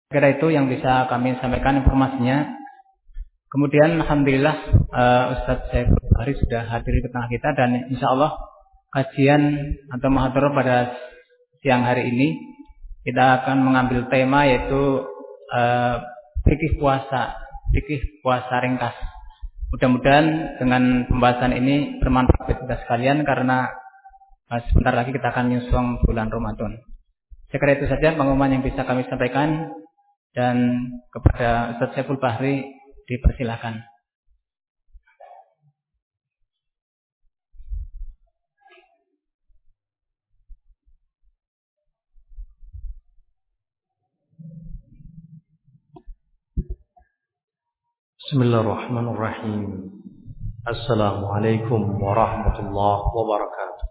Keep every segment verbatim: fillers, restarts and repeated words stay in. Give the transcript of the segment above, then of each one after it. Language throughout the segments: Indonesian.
Kira itu yang bisa kami sampaikan informasinya. Kemudian alhamdulillah uh, Ustadz Syaiful Bahri sudah hadir di tengah kita, dan insya Allah kajian atau muhadharah pada siang hari ini kita akan mengambil tema yaitu uh, fikih puasa, fikih puasa ringkas. Mudah-mudahan dengan pembahasan ini bermanfaat bagi kita sekalian, karena uh, sebentar lagi kita akan menyusul bulan Ramadan. Saya kira itu saja pengumuman yang bisa kami sampaikan, dan kepada Ustadz Syaiful Bahri dipersilakan. Bismillahirrahmanirrahim. Assalamualaikum warahmatullahi wabarakatuh.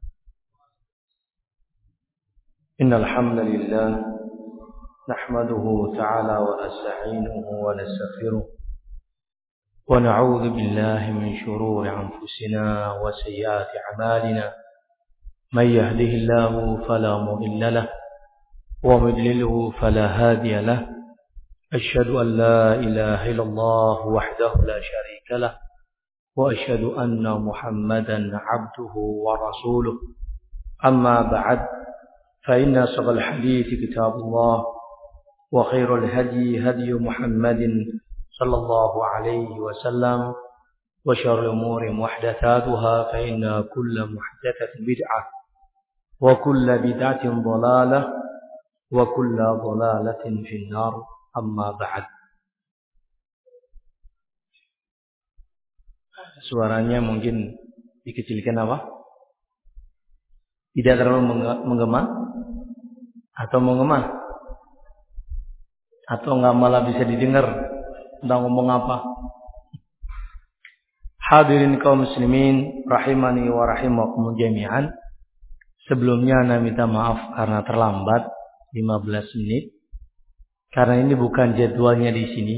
Innal hamdalillah nahmaduhu ta'ala wa nasta'inuhu wa nastaghfiruh wa na'udzu billahi min shururi anfusina wa sayyiati a'malina. May yahdihillahu fala mudilla lahu wa may yudlilhu fala hadiya lahu. أشهد أن لا إله إلا الله وحده لا شريك له وأشهد أن محمدا عبده ورسوله. أما بعد، فإن أصدق الحديث كتاب الله، وخير الهدي هدي محمد صلى الله عليه وسلم، وشر الأمور محدثاتها، فإن كل محدثة بدعة، وكل بدعة ضلالة، وكل ضلالة في النار. Amma ba'd. Suaranya mungkin dikecilkan apa? Tidak terlalu menggema atau menggema, atau nggak malah bisa didengar tentang ngomong apa? Hadirin kaum muslimin rahimani wa rahimakum jami'an. Sebelumnya ana minta maaf karena terlambat lima belas menit. Karena ini bukan jadwalnya di sini.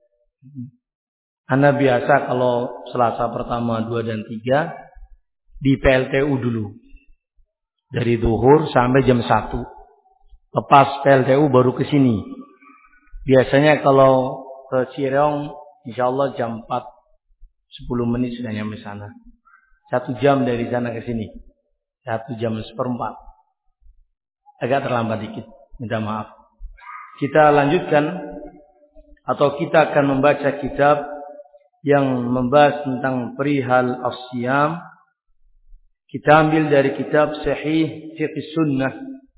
Ana biasa kalau Selasa pertama, dua dan tiga di P L T U dulu. Dari zuhur sampai jam satu. Lepas P L T U baru ke sini. Biasanya kalau ke Cireong insyaallah jam empat sepuluh menit sudah nyampe sana. Satu jam dari sana ke sini. Satu jam seperempat. Agak terlambat dikit. Minta maaf. Kita lanjutkan atau kita akan membaca kitab yang membahas tentang perihal as-siyam. Kita ambil dari kitab Sahih Fiqh Sunnah.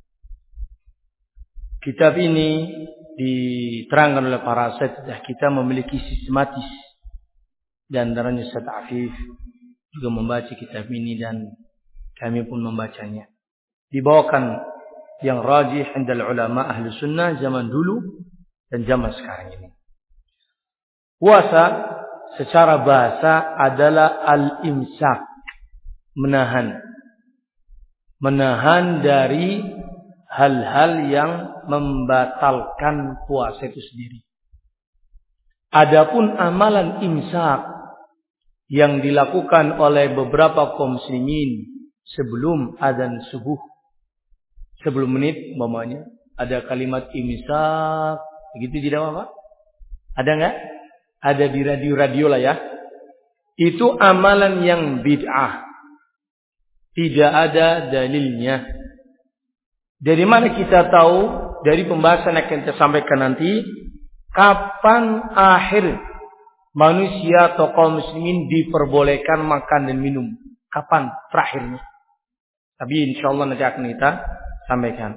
Kitab ini diterangkan oleh para asatidzah kita memiliki sistematis, dan antaranya Ustaz Afif juga membaca kitab ini dan kami pun membacanya. Dibawakan yang rajih indal ulama ahli sunnah zaman dulu dan zaman sekarang ini. Puasa secara bahasa adalah al-imsak, menahan. Menahan dari hal-hal yang membatalkan puasa itu sendiri. Adapun amalan imsak yang dilakukan oleh beberapa kaum muslimin sebelum adzan subuh, sebelum menit umpamanya ada kalimat imsak, begitu tidak apa? Ada enggak? Ada di radio-radio lah ya. Itu amalan yang bid'ah. Tidak ada dalilnya. Dari mana kita tahu? Dari pembahasan yang akan kita sampaikan nanti, kapan akhir manusia atau kaum muslimin diperbolehkan makan dan minum? Kapan terakhirnya? Tapi insyaallah nanti akan kita sampaikan.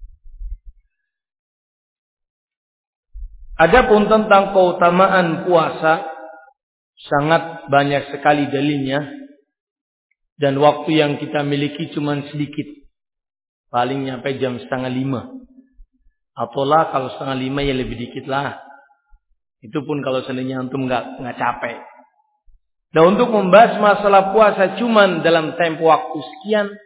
Adapun tentang keutamaan puasa, sangat banyak sekali dalilnya, dan waktu yang kita miliki cuma sedikit, paling nyampe jam setengah lima, atau lah kalau setengah lima ya lebih dikit lah. Itu pun kalau seandainya antum nggak nggak capek. Nah, untuk membahas masalah puasa cuma dalam tempo waktu sekian,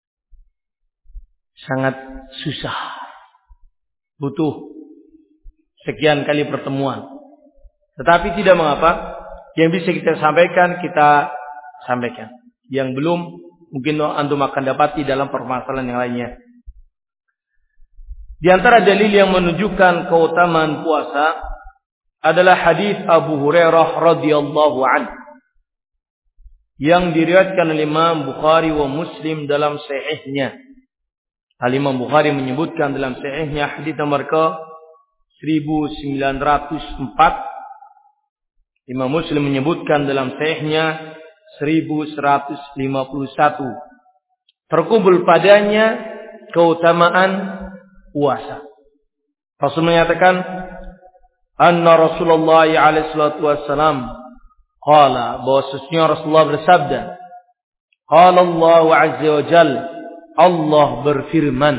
sangat susah. Butuh sekian kali pertemuan. Tetapi tidak mengapa. Yang bisa kita sampaikan, kita sampaikan. Yang belum, mungkin antum akan dapati dalam permasalahan yang lainnya. Di antara dalil yang menunjukkan keutamaan puasa adalah hadis Abu Hurairah radhiyallahu anhu yang diriwayatkan oleh Imam Bukhari wa Muslim dalam sahihnya. Al-Imam Bukhari menyebutkan dalam sahihnya hadis nomor ke seribu sembilan ratus empat. Imam Muslim menyebutkan dalam sahihnya seribu seratus lima puluh satu. Terkumpul padanya keutamaan puasa. Rasul menyatakan, anna Rasulullah alaihi salatu wassalam qala, bahwa sesungguhnya Rasulullah bersabda, qala Allah azza wa jalla, Allah berfirman.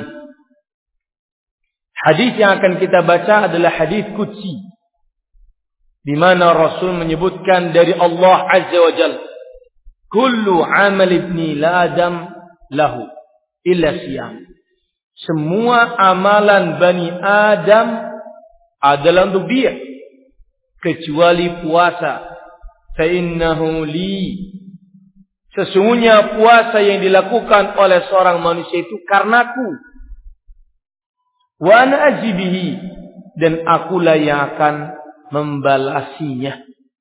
Hadis yang akan kita baca adalah hadis qudsi, di mana Rasul menyebutkan dari Allah azza wa jalla, kullu amal ibni Adam lahu illa siyam. Semua amalan Bani Adam adalah untuk dia kecuali puasa. Fa innahu li, sesungguhnya puasa yang dilakukan oleh seorang manusia itu karenaku. Wa ana ajibihi, dan akulah yang akan membalasinya.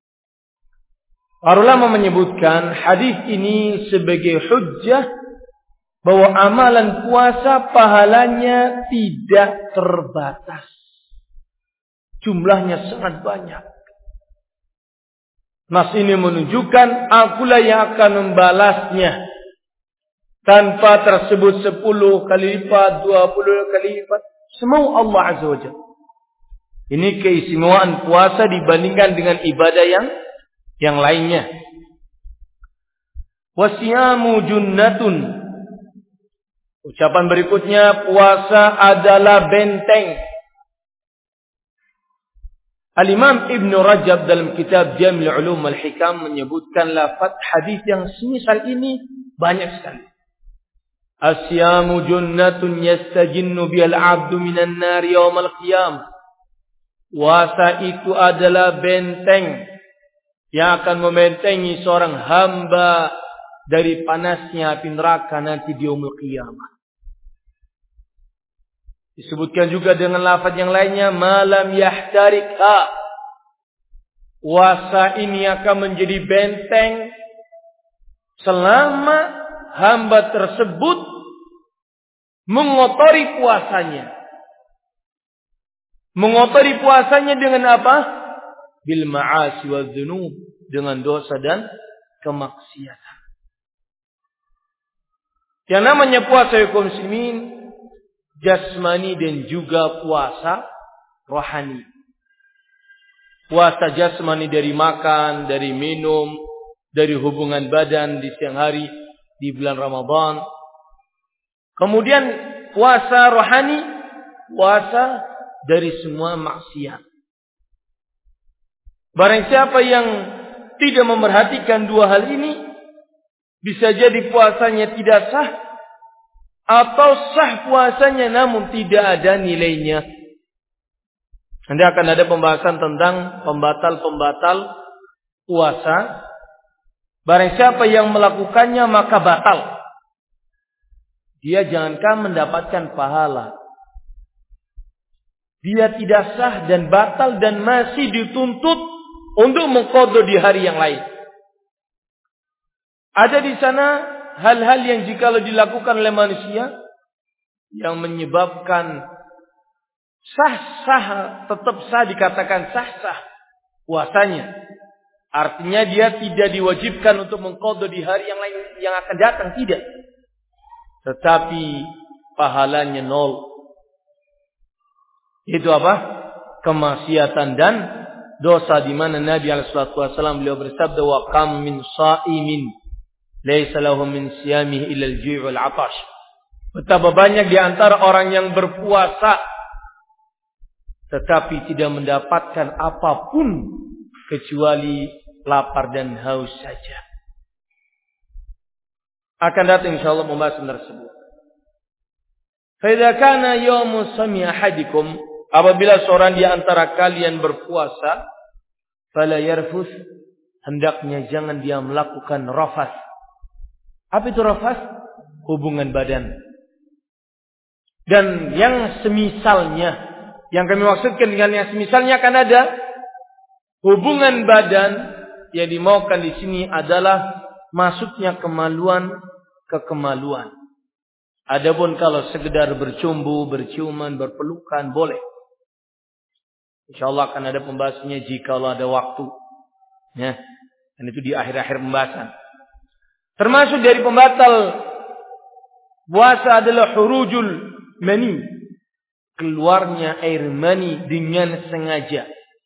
Para ulama menyebutkan hadis ini sebagai hujjah bahwa amalan puasa pahalanya tidak terbatas. Jumlahnya sangat banyak. Nas ini menunjukkan akulah yang akan membalasnya. Tanpa tersebut sepuluh kali lipat, dua puluh kali lipat. Semua Allah Azza wa Jalla. Ini keistimewaan puasa dibandingkan dengan ibadah yang yang lainnya. Wasiyamu junnatun. Ucapan berikutnya, puasa adalah benteng. Al-Imam Ibn Rajab dalam kitab Jamil Ulum Al-Hikam menyebutkan lafaz hadis yang semisal ini banyak sekali. Asyamu junnatun yastajinnu bihal abdu minan nari yawmal qiyam. Puasa itu adalah benteng yang akan membentengi seorang hamba dari panasnya api neraka nanti di yaumul qiyamah. Disebutkan juga dengan lafaz yang lainnya, malam yahtarikha. Puasa ini akan menjadi benteng selama hamba tersebut mengotori puasanya. Mengotori puasanya dengan apa? Bil ma'asi wa dzunub, dengan dosa dan kemaksiatan. Yang namanya puasa kaum muslimin, jasmani dan juga puasa rohani. Puasa jasmani dari makan, dari minum, dari hubungan badan di siang hari di bulan Ramadan. Kemudian puasa rohani, puasa dari semua maksiat. Barang siapa yang tidak memerhatikan dua hal ini, bisa jadi puasanya tidak sah, atau sah puasanya namun tidak ada nilainya. Nanti akan ada pembahasan tentang pembatal-pembatal puasa. Barang siapa yang melakukannya maka batal. Dia jangankan mendapatkan pahala, dia tidak sah dan batal dan masih dituntut untuk mengqadha di hari yang lain. Ada di sana hal-hal yang jikalau dilakukan oleh manusia yang menyebabkan sah-sah, tetap sah, dikatakan sah-sah puasanya. Artinya dia tidak diwajibkan untuk mengqadha di hari yang lain yang akan datang, tidak. Tetapi pahalanya nol. Itu apa? Kemaksiatan dan dosa, di mana Nabi alaihi wasallam beliau bersabda, wa kam min sha'imin laisa lahu min siyamihi illa al-ju' wal 'atash. Betapa banyak di antara orang yang berpuasa tetapi tidak mendapatkan apapun kecuali lapar dan haus saja. Akan datang insyaallah pembahasan tersebut. Fa idza kana yawmu sami ahadikum, apabila seorang di antara kalian berpuasa, fala yarfus, hendaknya jangan dia melakukan rafas. Apa itu rafas? Hubungan badan. dan yang semisalnya. Yang kami maksudkan dengan yang semisalnya akan ada hubungan badan yang dimaukan di sini adalah masuknya kemaluan ke kemaluan. Adapun kalau sekedar bercumbu, berciuman, berpelukan boleh. Insyaallah akan ada pembahasannya jika ada waktu. Ya, dan itu di akhir-akhir pembahasan. Termasuk dari pembatal puasa adalah hurujul mani, keluarnya air mani dengan sengaja.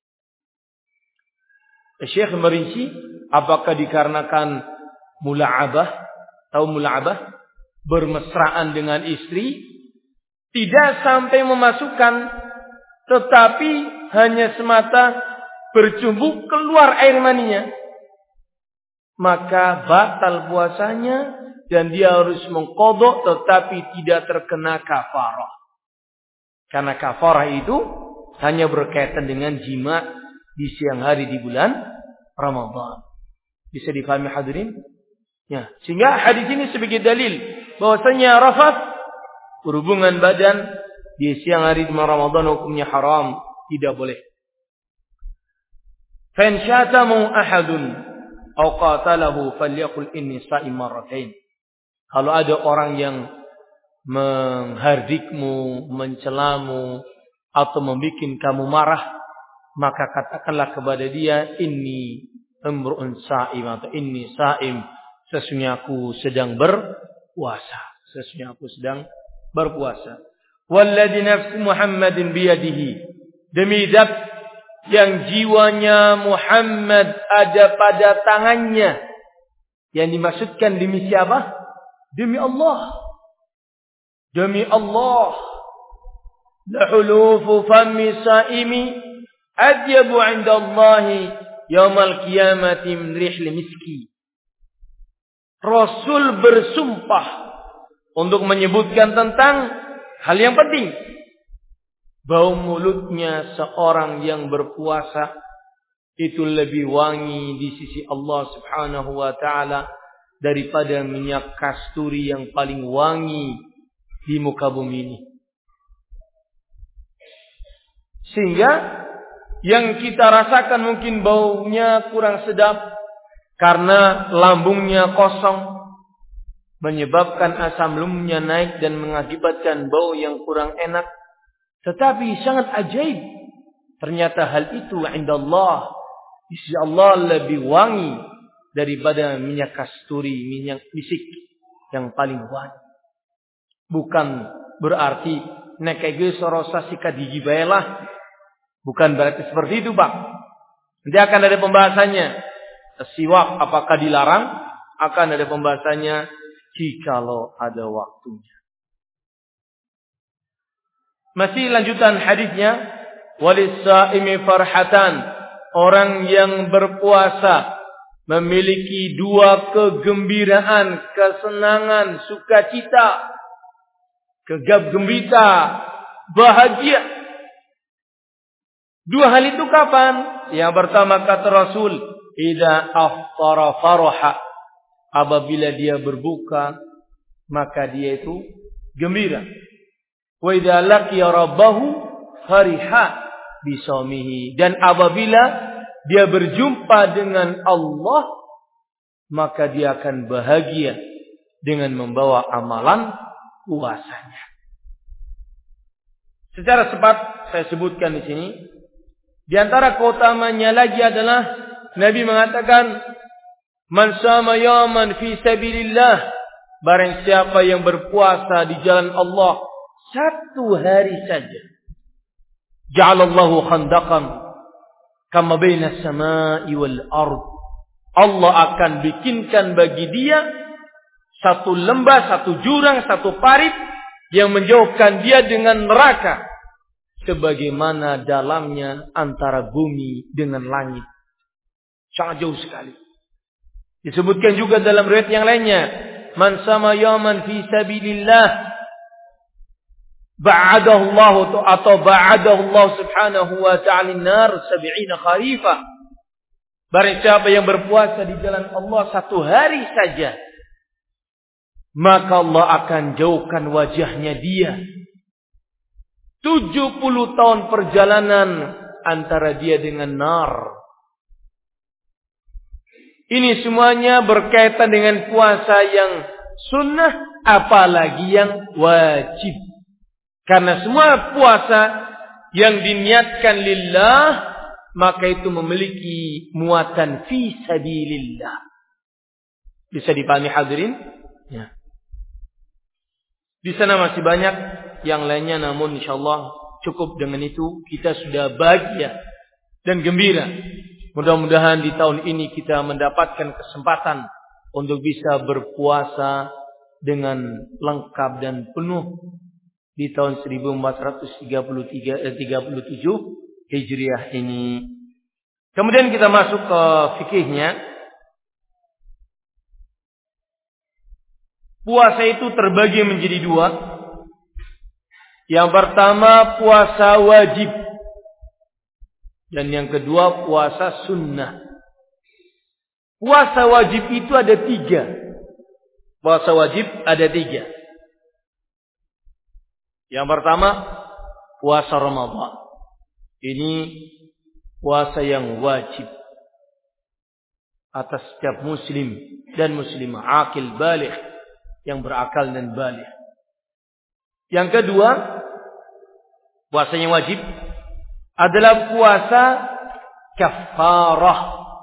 Syekh merinci apakah dikarenakan mula'abah, tahu mula'abah, bermesraan dengan istri, tidak sampai memasukkan, tetapi hanya semata bercumbu keluar air maninya, maka batal puasanya dan dia harus mengqadha tetapi tidak terkena kafarah. Karena kafarah itu hanya berkaitan dengan jima di siang hari di bulan Ramadan. Bisa difahami hadirin? Ya, sehingga hadis ini sebagai dalil bahwasanya rafath, berhubungan badan di siang hari di Ramadan hukumnya haram, tidak boleh. Fa in syatamu ahadun aw qatalahu falyaqul inni sha'im marratain. Kalau ada orang yang menghardikmu, mencelamu atau membuat kamu marah, maka katakanlah kepada dia, inni imru'un sha'im atau inni sha'im, sesungguhnya aku sedang berpuasa. Sesungguhnya aku sedang berpuasa. Walladzi nafsu Muhammadin biyadihi, demi zat yang jiwanya Muhammad ada pada tangannya. Yang dimaksudkan demi siapa? Demi Allah. Demi Allah. Lahulufu fami sa'imi adyabu 'inda Allahi yaumal qiyamati min rihli miski. Rasul bersumpah untuk menyebutkan tentang hal yang penting. Bau mulutnya seorang yang berpuasa itu lebih wangi di sisi Allah Subhanahu wa taala daripada minyak kasturi yang paling wangi di muka bumi ini. Sehingga yang kita rasakan mungkin baunya kurang sedap karena lambungnya kosong, menyebabkan asam lambungnya naik dan mengakibatkan bau yang kurang enak. Tetapi sangat ajaib, ternyata hal itu indallah, di sisi Allah lebih wangi daripada minyak kasturi, minyak misik yang paling wangi. Bukan berarti nekege sorosa sikat gigi baelah. Bukan berarti seperti itu, Pak. Nanti akan ada pembahasannya. Siwak apakah dilarang? Akan ada pembahasannya jikalau ada waktunya. Masih lanjutan hadisnya, walis-saimi farhatan, orang yang berpuasa memiliki dua kegembiraan, kesenangan, sukacita, gegap gembita, bahagia. Dua hal itu kapan? Yang pertama kata Rasul, idza aftara faraha, apabila dia berbuka maka dia itu gembira. Wa idza laqiya rabbahu fariha bisaumihi, dan apabila dia berjumpa dengan Allah maka dia akan bahagia dengan membawa amalan puasanya. Secara cepat saya sebutkan di sini. Di antara keutamanya lagi adalah Nabi mengatakan, man sama yaman fi sabilillah, barang siapa yang berpuasa di jalan Allah satu hari saja, ja'alallahu khandaqan kama baina as-sama'i wal ard, Allah akan bikinkan bagi dia satu lembah, satu jurang, satu parit yang menjauhkan dia dengan neraka sebagaimana dalamnya antara bumi dengan langit. Sangat jauh sekali. Disebutkan juga dalam riwayat yang lainnya, man sama yaman fi sabilillah ba'adahu Allah atau ba'adahu Allah subhanahu wa ta'ala nar sab'ina kharifah. Barang siapa yang berpuasa di jalan Allah satu hari saja, maka Allah akan jauhkan wajahnya dia tujuh puluh tahun perjalanan antara dia dengan nar. Ini semuanya berkaitan dengan puasa yang sunnah, apalagi yang wajib. Karena semua puasa yang diniatkan lillah, maka itu memiliki muatan fi sabilillah. Bisa dipahami hadirin? Ya. Di sana masih banyak yang lainnya, namun insyaallah cukup dengan itu kita sudah bahagia dan gembira. Mudah-mudahan di tahun ini kita mendapatkan kesempatan untuk bisa berpuasa dengan lengkap dan penuh di tahun seribu empat ratus tiga puluh tiga, eh, tiga puluh tujuh Hijriah ini. Kemudian kita masuk ke fikihnya. Puasa itu terbagi menjadi dua. Yang pertama puasa wajib. Dan yang kedua puasa sunnah. Puasa wajib itu ada tiga. Puasa wajib ada tiga. Yang pertama puasa Ramadan. Ini puasa yang wajib atas setiap muslim dan muslimah akil baligh, yang berakal dan baligh. Yang kedua, puasa yang wajib adalah puasa kafarah.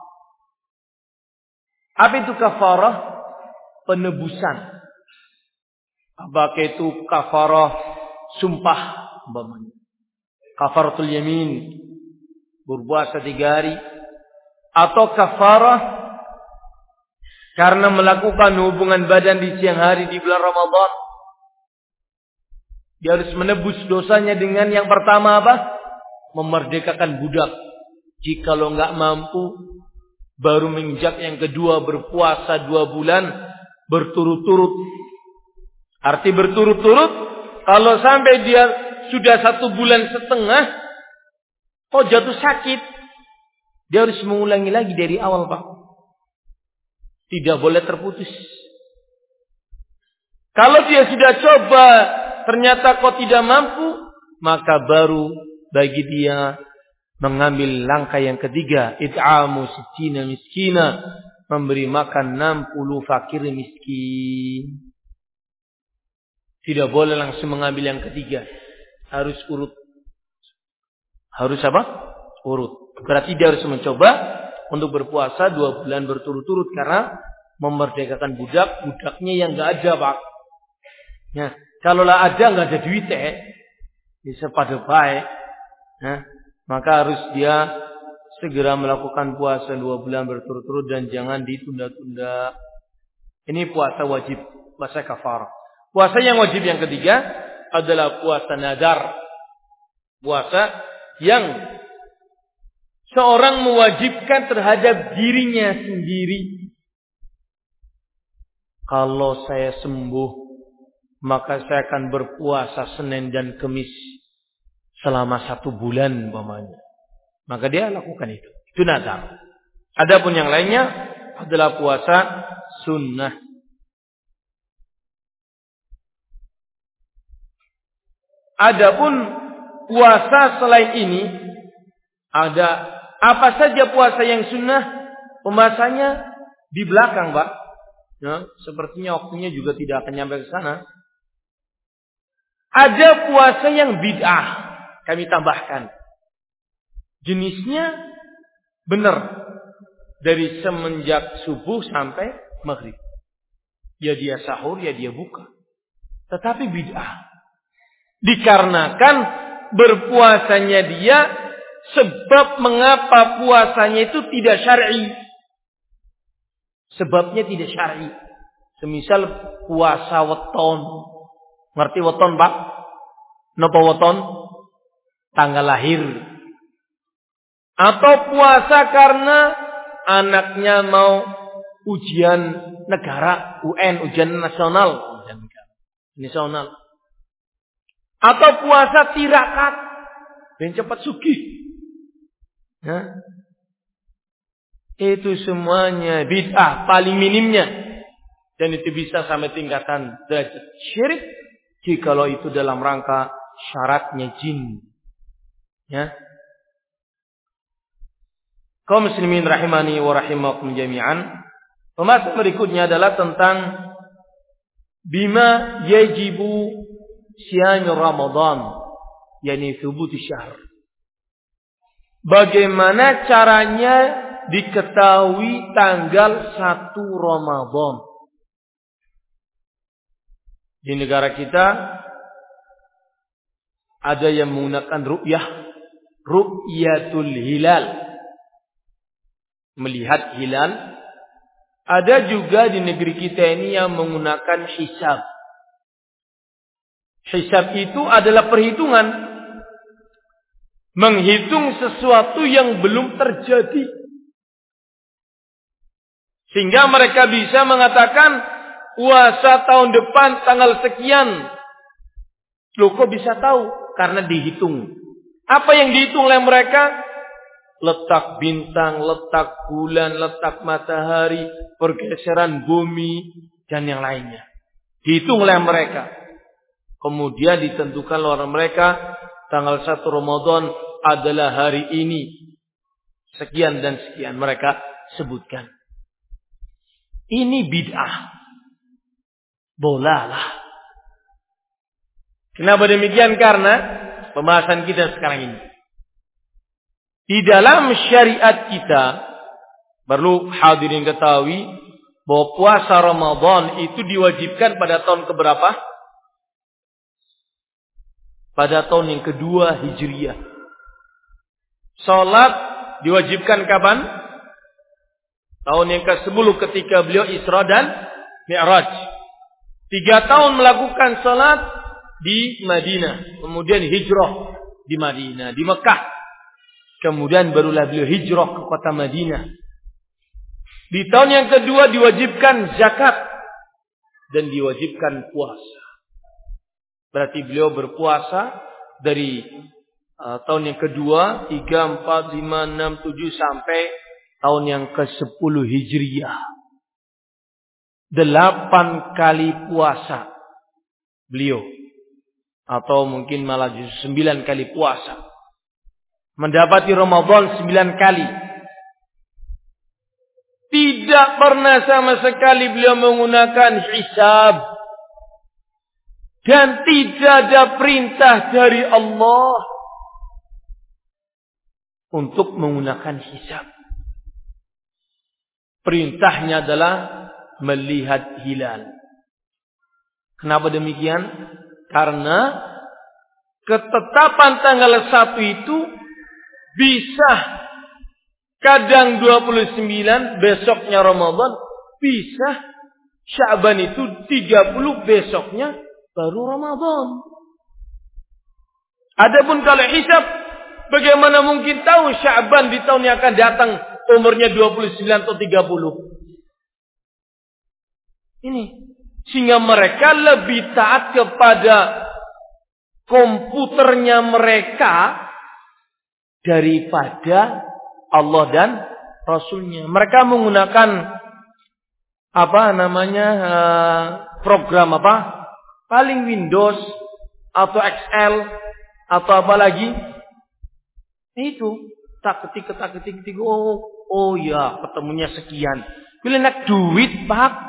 Apa itu kafarah? Penebusan. Apakah itu kafarah sumpah, umpamanya kafaratul yamin, berpuasa tiga hari, atau kafarah karena melakukan hubungan badan di siang hari di bulan Ramadan. Dia harus menebus dosanya dengan yang pertama apa? Memerdekakan budak. Jikalau enggak mampu, baru menginjak yang kedua berpuasa dua bulan berturut-turut. Arti berturut-turut, kalau sampai dia sudah satu bulan setengah, kok jatuh sakit, dia harus mengulangi lagi dari awal, Pak. Tidak boleh terputus. Kalau dia sudah coba, ternyata kok tidak mampu, maka baru bagi dia mengambil langkah yang ketiga, it'amu sittina miskina, memberi makan enam puluh fakir miskin. Tidak boleh langsung mengambil yang ketiga, harus urut. Harus apa? Urut. Berarti dia harus mencoba untuk berpuasa dua bulan berturut-turut, karena memerdekakan budak, budaknya yang enggak ada, Pak. Ya, kalau lah ada enggak ada duit eh, bisa pada baik. Nah, maka harus dia segera melakukan puasa dua bulan berturut-turut dan jangan ditunda-tunda. Ini puasa wajib, puasa kafarah. Puasa yang wajib yang ketiga adalah puasa nadar. Puasa yang seorang mewajibkan terhadap dirinya sendiri. Kalau saya sembuh, maka saya akan berpuasa Senin dan Kamis selama satu bulan umpamanya. Maka dia lakukan itu. Itu nadar. Adapun yang lainnya adalah puasa sunnah. Adapun puasa selain ini, ada apa saja puasa yang sunnah, pembahasannya di belakang, Pak. Ya, sepertinya waktunya juga tidak akan nyampe ke sana. Ada puasa yang bid'ah, kami tambahkan. Jenisnya benar, dari semenjak subuh sampai maghrib. Ya dia sahur, ya dia buka. Tetapi bid'ah. Dikarenakan berpuasanya dia, sebab mengapa puasanya itu tidak syar'i. Sebabnya tidak syar'i. Semisal puasa weton. Ngerti weton, Pak? Napa weton? Tanggal lahir. Atau puasa karena anaknya mau ujian negara, U N, ujian nasional, ujian nasional. Atau puasa tirakat, dan cepat sugih. Ya. Itu semuanya bid'ah paling minimnya, dan itu bisa sampai tingkatan derajat syirik jikalau itu dalam rangka syaratnya jin. Ya. Kaum muslimin rahimani wa rahimakum jami'an. Pembahasan berikutnya adalah tentang bima yajibu siyam Ramadan, yakni thubuti syahr. Bagaimana caranya diketahui tanggal satu Ramadan? Di negara kita ada yang menggunakan ru'yah, ru'yatul hilal, melihat hilal. Ada juga di negeri kita ini yang menggunakan hisab. Hisab itu adalah perhitungan, menghitung sesuatu yang belum terjadi, sehingga mereka bisa mengatakan puasa tahun depan tanggal sekian. Loh, kok bisa tahu? Karena dihitung. Apa yang dihitung oleh mereka? Letak bintang, letak bulan, letak matahari, pergeseran bumi, dan yang lainnya. Dihitung oleh mereka. Kemudian ditentukan oleh mereka tanggal satu Ramadan adalah hari ini. Sekian dan sekian mereka sebutkan. Ini bid'ah. Bolalah. Kenapa demikian? Karena pembahasan kita sekarang ini. Di dalam syariat kita, perlu hadirin ketahui bahwa puasa Ramadan itu diwajibkan pada tahun keberapa? Pada tahun yang kedua Hijriyah. Salat diwajibkan kapan? Tahun yang kesepuluh ketika beliau Isra dan Mi'raj. Tiga tahun melakukan salat di Madinah. Kemudian hijrah di Madinah, di Mekah. Kemudian barulah beliau hijrah ke kota Madinah. Di tahun yang kedua diwajibkan zakat dan diwajibkan puasa. Berarti beliau berpuasa dari uh, tahun yang kedua, tiga, empat, lima, enam, tujuh sampai tahun yang kesepuluh Hijriyah. Delapan kali puasa beliau. Atau mungkin malah justru sembilan kali puasa. Mendapati Ramadan sembilan kali. Tidak pernah sama sekali beliau menggunakan hisab. Dan tidak ada perintah dari Allah untuk menggunakan hisab. Perintahnya adalah melihat hilal. Kenapa demikian? Karena ketetapan tanggal satu itu bisa kadang dua puluh sembilan besoknya Ramadan, bisa Sya'ban itu tiga puluh besoknya baru Ramadan. Adapun kalau hisab, bagaimana mungkin tahu Sya'ban di tahun yang akan datang umurnya dua puluh sembilan atau tiga puluh? Ini sehingga mereka lebih taat kepada komputernya mereka daripada Allah dan Rasulnya. Mereka menggunakan apa namanya program apa? Paling Windows atau Excel atau apa lagi? Itu tak ketik tak ketik ketik. Oh, oh ya, ketemunya sekian. Bila nak duit, Pak.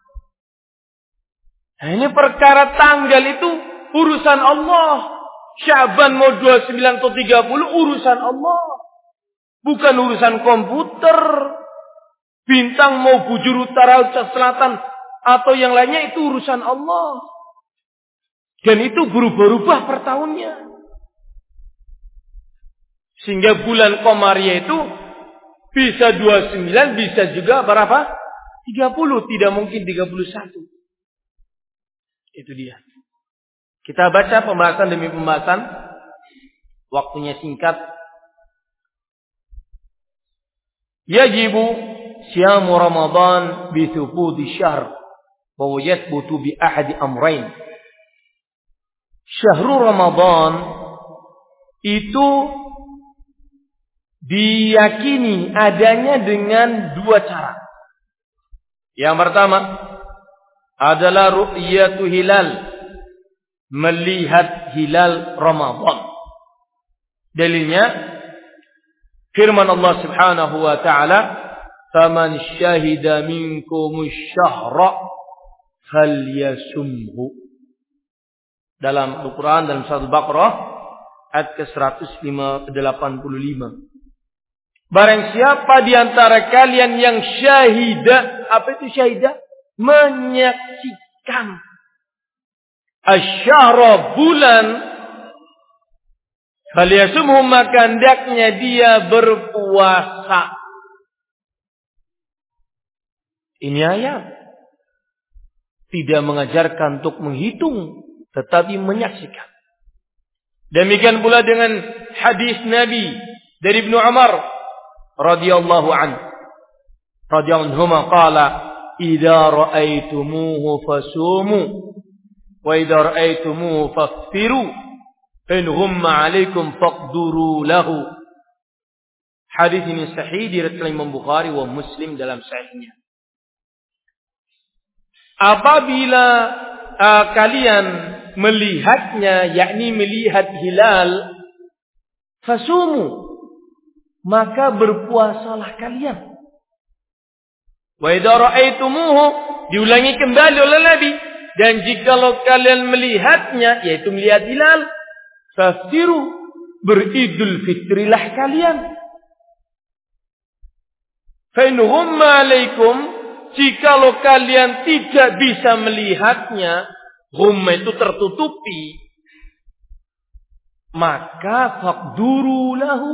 Nah, ini perkara tanggal itu urusan Allah. Sya'ban mau dua puluh sembilan atau tiga puluh urusan Allah. Bukan urusan komputer. Bintang mau bujur utara, utara selatan atau yang lainnya itu urusan Allah. Dan itu berubah-ubah per tahunnya. Sehingga bulan Qamariyah itu bisa dua puluh sembilan, bisa juga berapa? tiga puluh, tidak mungkin tiga puluh satu. Itu dia. Kita baca pembahasan demi pembahasan. Waktunya singkat. Yajibu siyamu Ramadan bi thubudi syahr wa yathbutu bi ahadi amrayn. Syahrul Ramadan itu diyakini adanya dengan dua cara. Yang pertama adalah ru'yatu hilal, melihat hilal Ramadan. Dalilnya firman Allah Subhanahu wa taala, "Faman syahida minkumus syahra falyasumhu." Dalam Al-Qur'an dalam surat Al-Baqarah ayat ke seratus delapan puluh lima. Barang siapa di antara kalian yang syahida, apa itu syahida? Menyaksikan asyara bulan, falyasumhu, maka hendaknya dia berpuasa. Ini ayat tidak mengajarkan untuk menghitung, tetapi menyaksikan. Demikian pula dengan hadis Nabi dari Ibnu Umar radhiyallahu anhu radhiyallahu anhu qala, "Idza ra'aitumuhu fasumu wa idza ra'aitumuhu faftiru, in ghumma 'alaikum faqduru lahu." Hadis ini sahih diriwayatkan Imam Bukhari wa Muslim dalam sahihnya. Apabila uh, kalian melihatnya, yakni melihat hilal, fasumu, maka berpuasalah kalian. Wa idza ra'aitumuhu, diulangi kembali oleh Nabi, dan jikalau kalian melihatnya, yaitu melihat hilal, faftiru, beridul fitrilah kalian. Fa in humma 'alaikum, jikalau kalian tidak bisa melihatnya, humma itu tertutupi, maka faqduru lahu.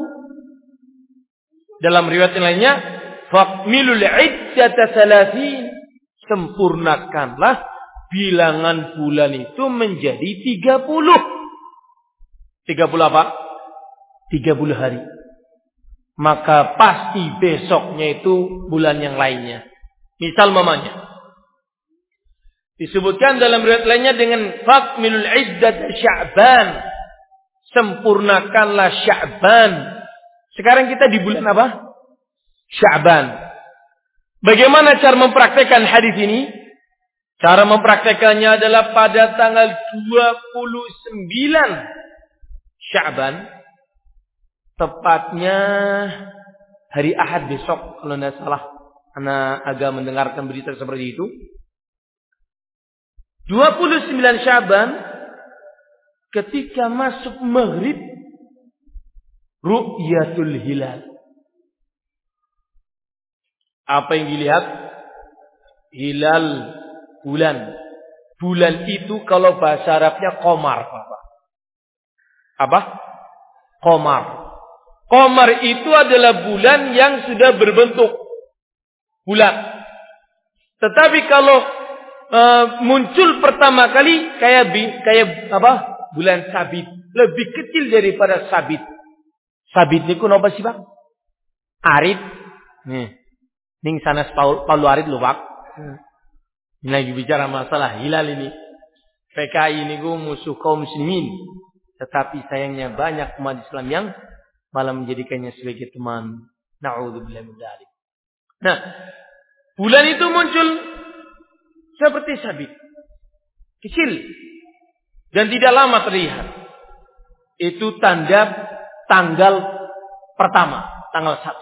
Dalam riwayat lainnya, faqmilul iddata salasin, sempurnakanlah bilangan bulan itu menjadi tiga puluh. tiga puluh apa? tiga puluh hari. Maka pasti besoknya itu bulan yang lainnya. Misal mamanya disebutkan dalam riwayat lainnya dengan faqmilul iddata Sya'ban, sempurnakanlah Sya'ban. Sekarang kita di bulan apa? Sya'ban. Bagaimana cara mempraktekkan hadis ini? Cara mempraktekannya adalah pada tanggal dua puluh sembilan Sya'ban, tepatnya hari Ahad besok kalau tidak salah, Ana agak mendengarkan berita seperti itu. dua puluh sembilan Sya'ban, ketika masuk maghrib, ru'yatul hilal. Apa yang dilihat? Hilal bulan. Bulan itu kalau bahasa Arabnya qamar. Apa? Apa? Qamar. Qamar itu adalah bulan yang sudah berbentuk bulan. Tetapi kalau uh, muncul pertama kali kayak bi, kayak apa? Bulan sabit, lebih kecil daripada sabit. Sabit niku napa sih, Pak? Arit. Nih. Ning sanes Paul Paul Arit lho, Pak. Ini lagi bicara masalah hilal ini. P K I niku musuh kaum muslimin. Tetapi sayangnya banyak umat Islam yang malah menjadikannya sebagai teman. Na'udzubillah min dzalik. Nah, bulan itu muncul seperti sabit, kecil dan tidak lama terlihat. Itu tanda tanggal pertama, tanggal satu.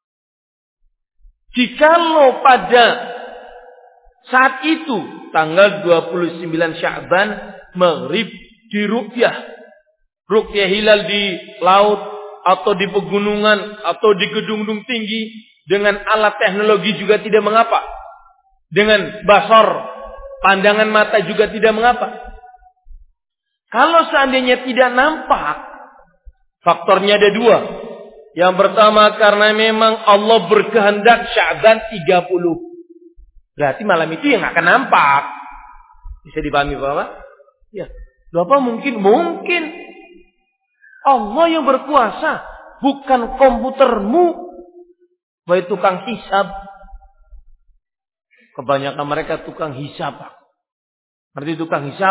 Jikalau pada saat itu tanggal dua puluh sembilan Sya'ban maghrib di ru'yah, ru'yah hilal di laut atau di pegunungan atau di gedung-gedung tinggi, dengan alat teknologi juga tidak mengapa. Dengan basar, pandangan mata juga tidak mengapa. Kalau seandainya tidak nampak, faktornya ada dua. Yang pertama, karena memang Allah berkehendak Sya'ban tiga puluh. Berarti malam itu yang akan nampak. Bisa dipahami Bapak? Ya. Bapak mungkin mungkin Allah yang berkuasa, bukan komputermu. Wahai tukang hisab. Kebanyakan mereka tukang hisab. Berarti tukang hisab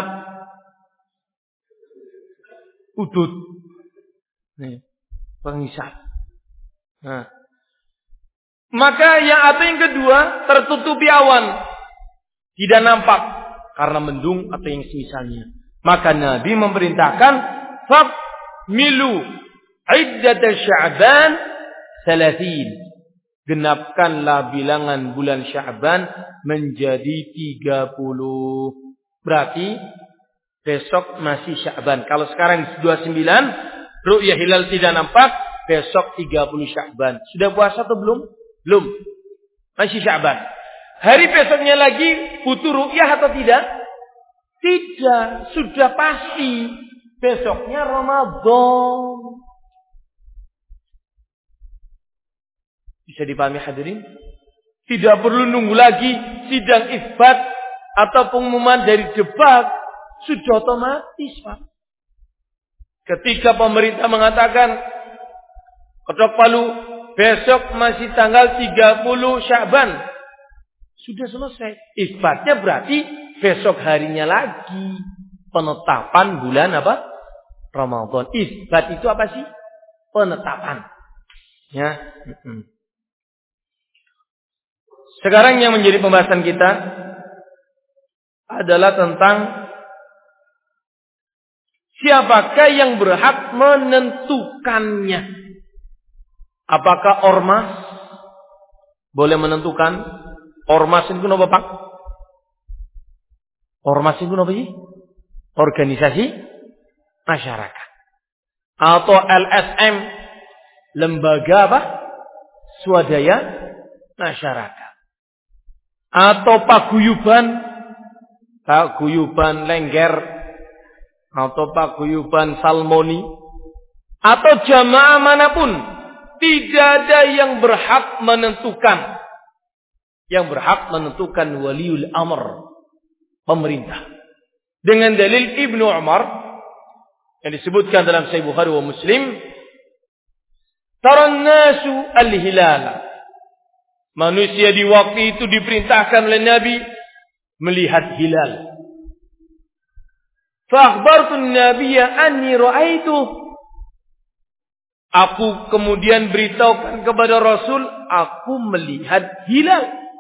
udut. Nih, tukang hisab. Nah. Maka yang apa yang kedua, tertutupi awan. Tidak nampak karena mendung atau yang semisalnya. Maka Nabi memerintahkan fakmilu iddat Sya'ban salasin. Genapkanlah bilangan bulan Sya'ban menjadi tiga puluh. Berarti besok masih Sya'ban. Kalau sekarang dua puluh sembilan, ru'yah hilal tidak nampak, besok tiga puluh Sya'ban. Sudah puasa atau belum? Belum. Masih Sya'ban. Hari besoknya lagi butuh ru'yah atau tidak? Tidak, sudah pasti besoknya Ramadan. Bisa dipahami hadirin? Tidak perlu nunggu lagi sidang isbat atau pengumuman dari debat. Sudah otomatis, Pak. Ketika pemerintah mengatakan ketok palu besok masih tanggal tiga puluh Sya'ban, sudah selesai. Isbatnya berarti besok harinya lagi penetapan bulan apa? Ramadan. Isbat itu apa sih? Penetapan. Ya. Sekarang yang menjadi pembahasan kita adalah tentang siapakah yang berhak menentukannya. Apakah ormas boleh menentukan? Ormas itu apa, Pak? Ormas itu apa sih? Organisasi masyarakat. Atau L S M, lembaga apa? Swadaya masyarakat. Atau paguyuban, paguyuban Lengger, atau paguyuban Salmoni, atau jamaah manapun, tidak ada yang berhak menentukan. Yang berhak menentukan waliul amr, pemerintah. Dengan dalil Ibnu Umar yang disebutkan dalam Sahih Bukhari wa Muslim, taran nasu al-hilala. Manusia di waktu itu diperintahkan oleh Nabi melihat hilal. Fa akhbartu an-nabiyya anni ra'aitu. Aku kemudian beritahukan kepada Rasul, aku melihat hilal.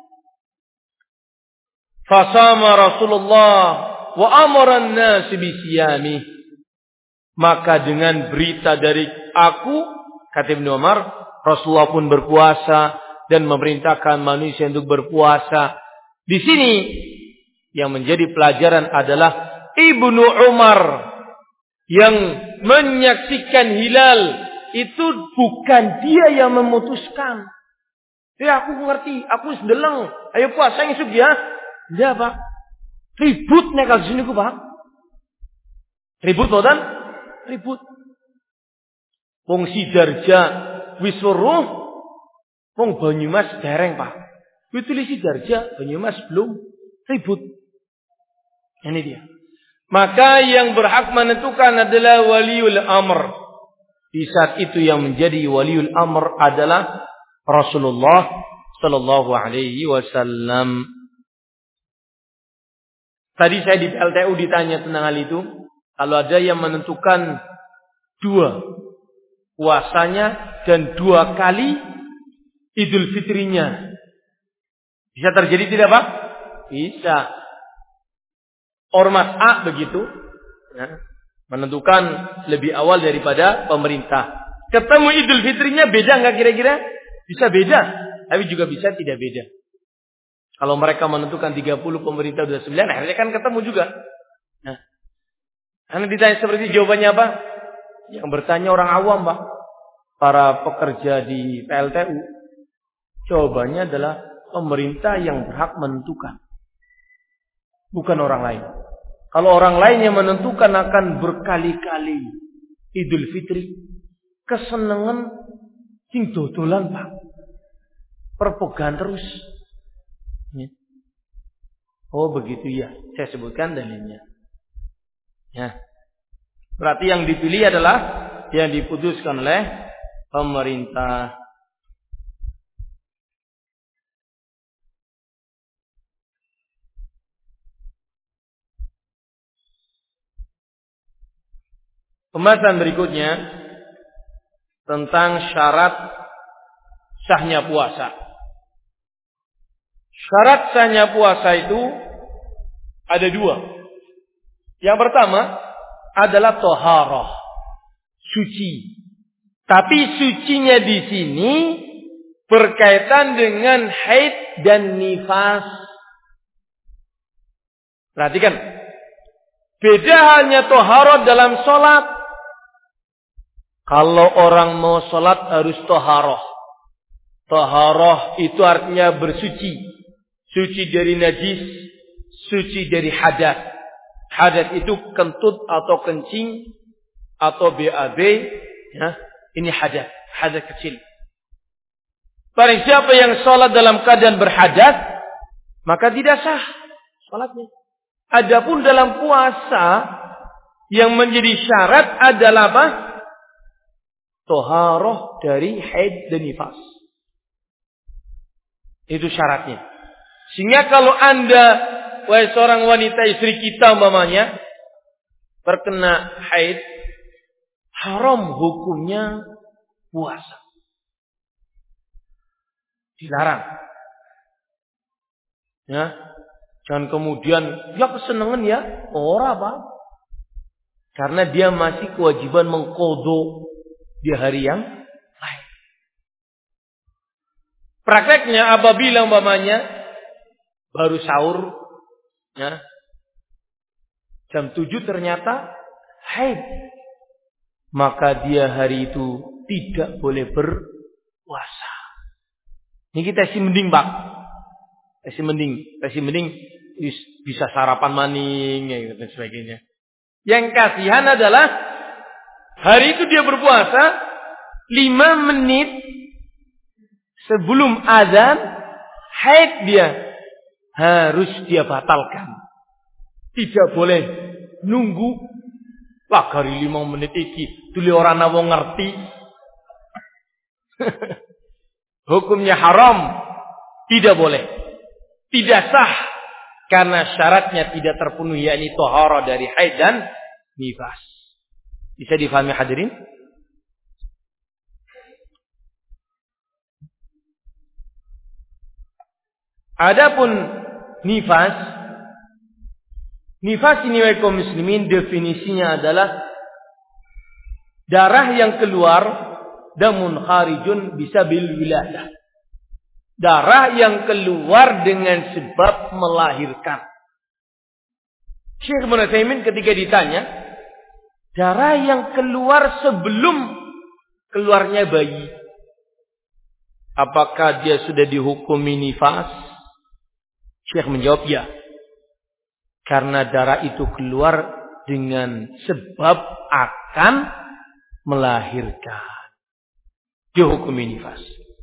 Fasama Rasulullah wa amara an-nas bisiyami. Maka dengan berita dari aku, kata Ibnu Umar, Rasulullah pun berpuasa dan memerintahkan manusia untuk berpuasa. Di sini yang menjadi pelajaran adalah Ibnu Umar yang menyaksikan hilal itu bukan dia yang memutuskan. Ya aku ngerti, aku sedeleng, ayo puasa ngisuk ya. Dia Pak, ribut nek kalau sini ku Pak. Ribut boten? Ribut. Wong Sidarja wis weruh, wong Banyumas dereng Pak. Itu li Sidarja, Banyumas belum, ribut. Ini dia. Maka yang berhak menentukan adalah waliul amr. Di saat itu yang menjadi waliul amr adalah Rasulullah sallallahu alaihi wasallam. Tadi saya di L T U ditanya tentang hal itu. Kalau ada yang menentukan dua puasanya dan dua kali Idul Fitrinya, bisa terjadi tidak Pak? Bisa. Ormas A begitu, ya, menentukan lebih awal daripada pemerintah. Ketemu Idul Fitrinya beda nggak kira-kira? Bisa beda, tapi juga bisa tidak beda. Kalau mereka menentukan tiga puluh, pemerintah sudah sembilan, akhirnya kan ketemu juga. Nah, karena ditanya seperti jawabannya apa? Yang bertanya orang awam, Pak. Para pekerja di P L T U. Jawabannya adalah pemerintah yang berhak menentukan. Bukan orang lain. Kalau orang lain yang menentukan akan berkali-kali Idul Fitri. Kesenangan sing dodolan, Pak. Perpegan terus. Oh begitu ya, saya sebutkan dalilnya. Ya, berarti yang dipilih adalah yang diputuskan oleh pemerintah. Pembahasan berikutnya tentang syarat sahnya puasa. Syarat sahnya puasa itu ada dua. Yang pertama adalah toharoh, suci. Tapi sucinya di sini berkaitan dengan haid dan nifas. Perhatikan, beda hanya toharoh dalam sholat. Kalau orang mau sholat harus toharoh. Toharoh itu artinya bersuci. Suci dari najis, suci dari hadas. Hadas itu kentut atau kencing atau B A B, ya, ini hadas, hadas kecil. Barang siapa yang sholat dalam keadaan berhadas, maka tidak sah sholatnya. Adapun dalam puasa, yang menjadi syarat adalah apa? Toharoh dari haid dan nifas. Itu syaratnya. Sehingga kalau anda, wahai seorang wanita istri kita umpamanya, terkena haid, haram hukumnya puasa. Dilarang. Ya, jangan kemudian ya kesenangan ya, ora apa? Karena dia masih kewajiban mengqadha di hari yang lain. Prakteknya apabila umpamanya baru sahur, ya, jam tujuh ternyata haid, maka dia hari itu tidak boleh berpuasa. Ini kita isi mending, Pak. Isi mending, isi mending bisa sarapan maning ya, dan sebagainya. Yang kasihan adalah hari itu dia berpuasa lima menit sebelum azan haid, dia harus dia batalkan. Tidak boleh nunggu lah hari lima menit iki tuli orang nawang ngerti. Hukumnya haram, tidak boleh, tidak sah karena syaratnya tidak terpenuhi, yakni tohara dari haid dan nifas. Bisa difahami hadirin? Adapun nifas, nifas ini wahai kaum muslimin definisinya adalah darah yang keluar, damun kharijun bisabil wiladah. Darah yang keluar dengan sebab melahirkan. Syekh Ibnu Utsaimin ketika ditanya, darah yang keluar sebelum keluarnya bayi, apakah dia sudah dihukumi nifas? Syekh menjawab ya. Karena darah itu keluar dengan sebab akan melahirkan, dihukumi nifas.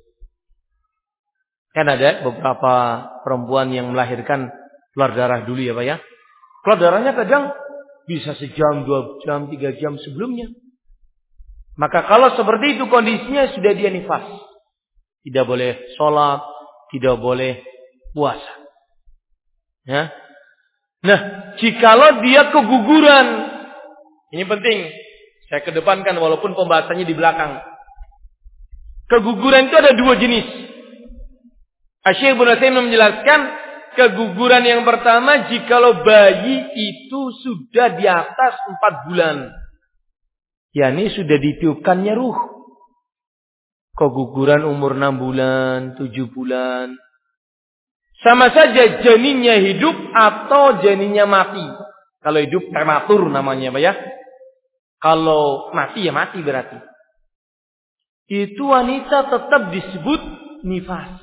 Kan ada beberapa perempuan yang melahirkan keluar darah dulu ya Pak ya. Keluar darahnya kadang bisa sejam, dua jam, tiga jam sebelumnya. Maka kalau seperti itu kondisinya sudah dia nifas. Tidak boleh sholat, tidak boleh puasa. Ya. Nah, jikalau dia keguguran, ini penting. Saya kedepankan walaupun pembahasannya di belakang. Keguguran itu ada dua jenis. Syekh Ibnu Utsaimin menjelaskan, keguguran yang pertama jikalau bayi itu sudah di atas empat bulan. yakni sudah ditiupkannya ruh. Keguguran umur enam bulan, tujuh bulan. Sama saja janinnya hidup atau janinnya mati. Kalau hidup prematur namanya Pak ya. Kalau mati ya mati berarti. Itu wanita tetap disebut nifas.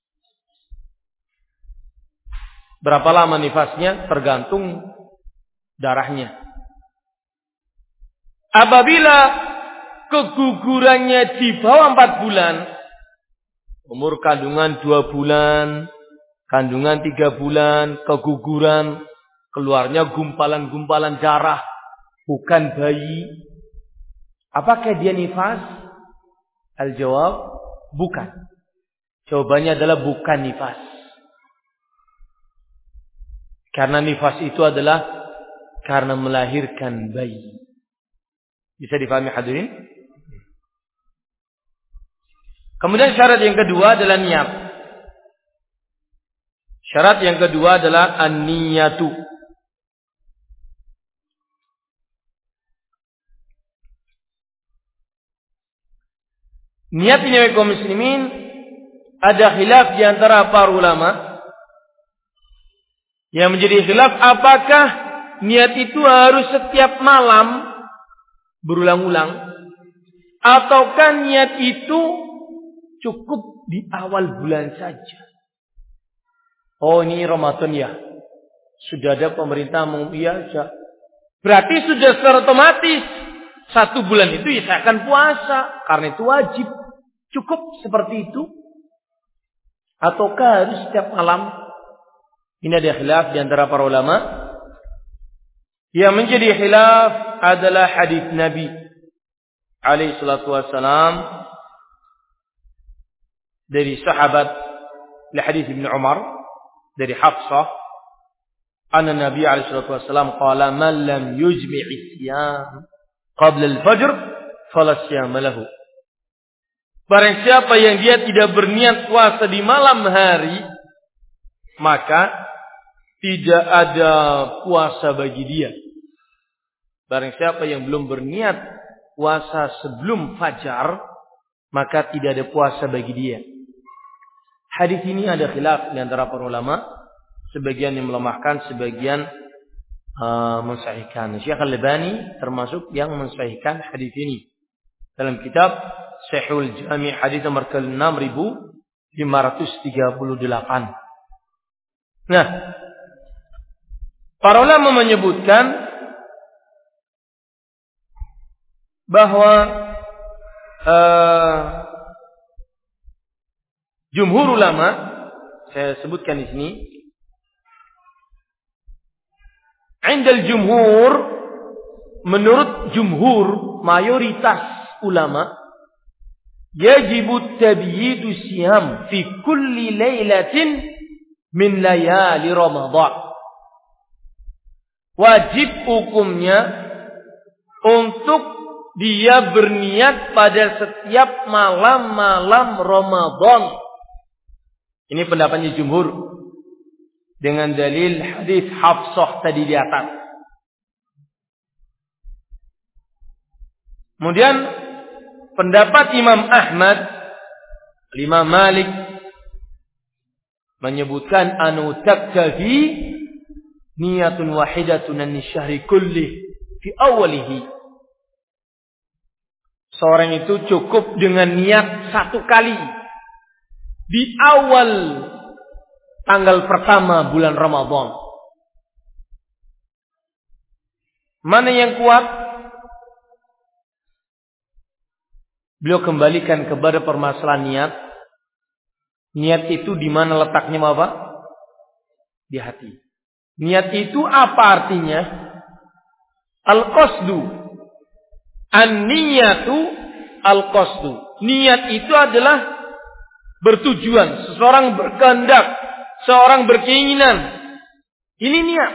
Berapa lama nifasnya? Tergantung darahnya. Apabila kegugurannya di bawah empat bulan, umur kandungan dua bulan, kandungan tiga bulan, keguguran, keluarnya gumpalan-gumpalan darah, bukan bayi. Apakah dia nifas? Al-jawab, bukan. Jawabannya adalah bukan nifas. Karena nifas itu adalah karena melahirkan bayi. Bisa difahami hadirin? Kemudian syarat yang kedua adalah niat. Syarat yang kedua adalah an-niyatu. Niat ini kaum muslimin ada khilaf di antara para ulama yang menjadi khilaf apakah niat itu harus setiap malam berulang-ulang ataukah niat itu cukup di awal bulan saja. Oh, ini Ramadan ya. Sudah ada pemerintah mengumumkan ya, berarti sudah secara otomatis satu bulan itu ya saya akan puasa karena itu wajib. Cukup seperti itu ataukah harus setiap malam? Ini ada khilaf di antara para ulama. Yang menjadi khilaf adalah hadis Nabi alaihi salatu wassalam dari sahabat hadis Ibnu Umar dari Hafsah anna Nabi alaihi salatu wassalam qala man lam yujmi'i siyam qabla al-fajr fala siyam lahu. Barang siapa yang dia tidak berniat puasa di malam hari, maka tidak ada puasa bagi dia. Barang siapa yang belum berniat puasa sebelum fajar, maka tidak ada puasa bagi dia. Hadis ini ada khilaf di antara para ulama, sebagian yang melemahkan, sebagian uh, mensahihkan. Syekh Al-Albani termasuk yang mensahihkan hadis ini dalam kitab Sahihul Jami' hadis nomor ke enam ribu lima ratus tiga puluh delapan. Nah, para ulama menyebutkan bahwa uh, jumhur ulama, saya sebutkan di sini, indal jumhur, menurut jumhur, mayoritas ulama, yajibu tabyidu siyam fi kulli lailatin min layali Ramadan. Wajib hukumnya untuk dia berniat pada setiap malam-malam Ramadan. Ini pendapatnya jumhur dengan dalil hadis Hafsah tadi di atas. Kemudian pendapat Imam Ahmad, Imam Malik menyebutkan anu taktafi niyatun wahidatun an syahri kulli fi awalihi. Seorang itu cukup dengan niat satu kali di awal tanggal pertama bulan Ramadan. Mana yang kuat? Beliau kembalikan kepada permasalahan niat. Niat itu di mana letaknya Bapak? Di hati. Niat itu apa artinya? Al-qasdu. An-niyatu al-qasdu. Niat itu adalah bertujuan. Seseorang berkehendak. Seorang berkeinginan. Ini niat.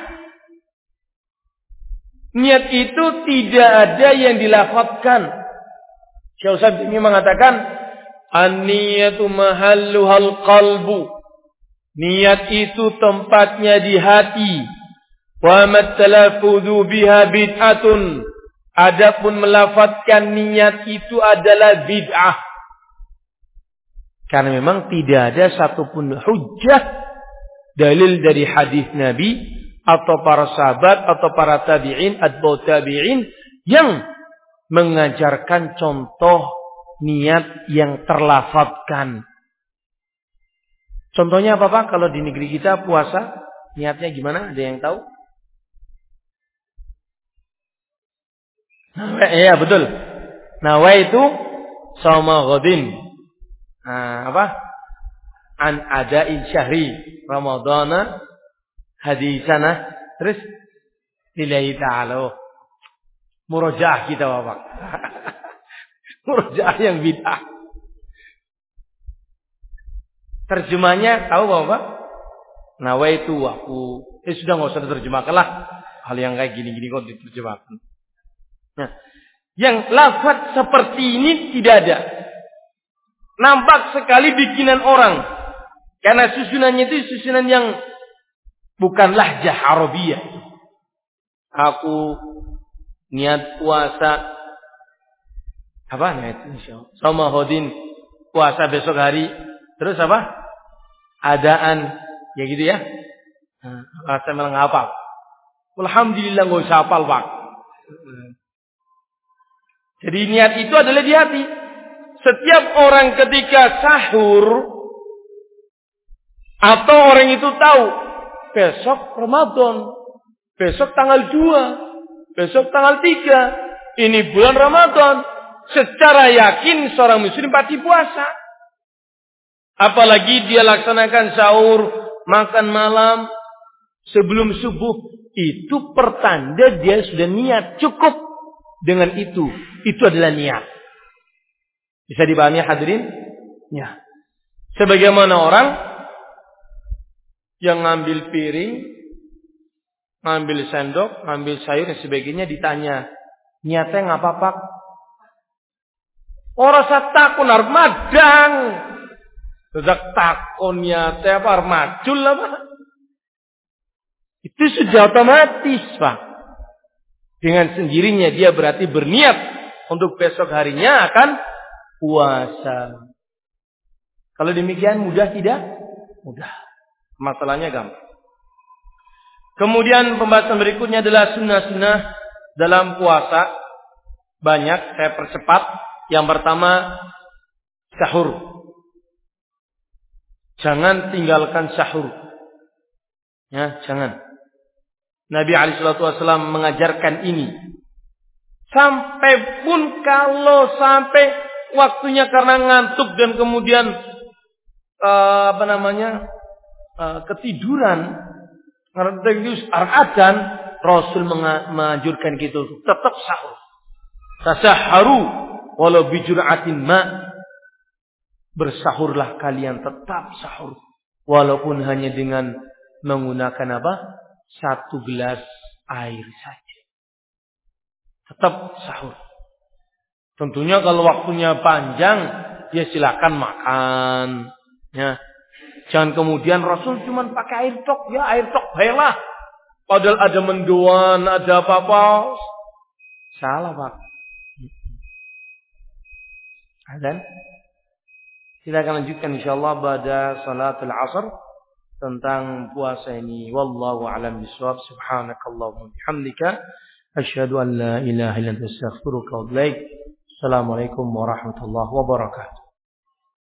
Niat itu tidak ada yang dilafadzkan. Syekh Utsaimin ini mengatakan an-niyatu mahalluhal qalbu. Niat itu tempatnya di hati. Wa matalafudzu biha bid'atun. Adapun melafadzkan niat itu adalah bid'ah. Karena memang tidak ada satupun hujjah dalil dari hadis Nabi atau para sahabat atau para tabi'in atau tabi'in yang mengajarkan contoh niat yang terlafadzkan. Contohnya apa Pak? Kalau di negeri kita puasa niatnya gimana? Ada yang tahu? Iya betul. Nawa itu sama ghadin. Nah, apa? An ada'i syahri Ramadana hadisana. Terus lillahi ta'ala. Murojaah kita Bapak. Murojaah yang bid'ah. Terjemahnya tahu Bapak? Nawa itu aku. Eh sudah enggak usah diterjemahkan lah. Hal yang kayak gini-gini kok diterjemahkan. Nah, yang lafaz seperti ini tidak ada. Nampak sekali bikinan orang. Karena susunannya itu susunan yang bukan lahjah Arabiyah. Aku niat puasa apa niat insyaallah sama hodin puasa besok hari. Terus apa? Adaan. Ya gitu ya. Nah, rasa malah ngapal. Alhamdulillah nggak usah hafal, Pak. Jadi niat itu adalah di hati. Setiap orang ketika sahur atau orang itu tahu besok Ramadan, besok tanggal dua, besok tanggal tiga, ini bulan Ramadan, secara yakin seorang muslim pasti puasa. Apalagi dia laksanakan sahur, makan malam sebelum subuh, itu pertanda dia sudah niat. Cukup dengan itu. Itu adalah niat. Bisa dipahami hadirin? Ya. Sebagaimana orang yang ngambil piring, ngambil sendok, ngambil sayur dan sebagainya, ditanya, niatnya ngapa Pak? Orang saya takun arep madang. Sudah takun niatnya apa arep majul lah Pak. Itu sudah otomatis Pak. Dengan sendirinya dia berarti berniat untuk besok harinya akan puasa. Kalau demikian mudah tidak? Mudah. Masalahnya gampang. Kemudian pembahasan berikutnya adalah sunnah-sunnah dalam puasa. Banyak, saya percepat. Yang pertama, sahur. Jangan tinggalkan sahur. Ya, jangan. Nabi alaihi wasallam mengajarkan ini. Sampai pun kalau sampai waktunya karena ngantuk dan kemudian uh, apa namanya uh, ketiduran karena terus adzan, Rasul menganjurkan gitu tetap sahur. Tasahharu walau bijur'atin ma. Bersahurlah kalian, tetap sahur walaupun hanya dengan menggunakan apa? Satu gelas air saja. Tetap sahur. Tentunya kalau waktunya panjang, ya silakan makan. Ya. Jangan kemudian Rasul cuma pakai air tok, ya air tok baiklah. Padahal ada mendoan, ada apa-apa. Salah Pak. Azan. Kita akan lanjutkan insyaallah pada salatul asar tentang puasa ini. Wallahu a'lam bishawab. Subhanakallahumma bihamdika asyhadu an la ilaha illa anta astaghfiruka wa atubu ilaik. Assalamualaikum warahmatullahi wabarakatuh.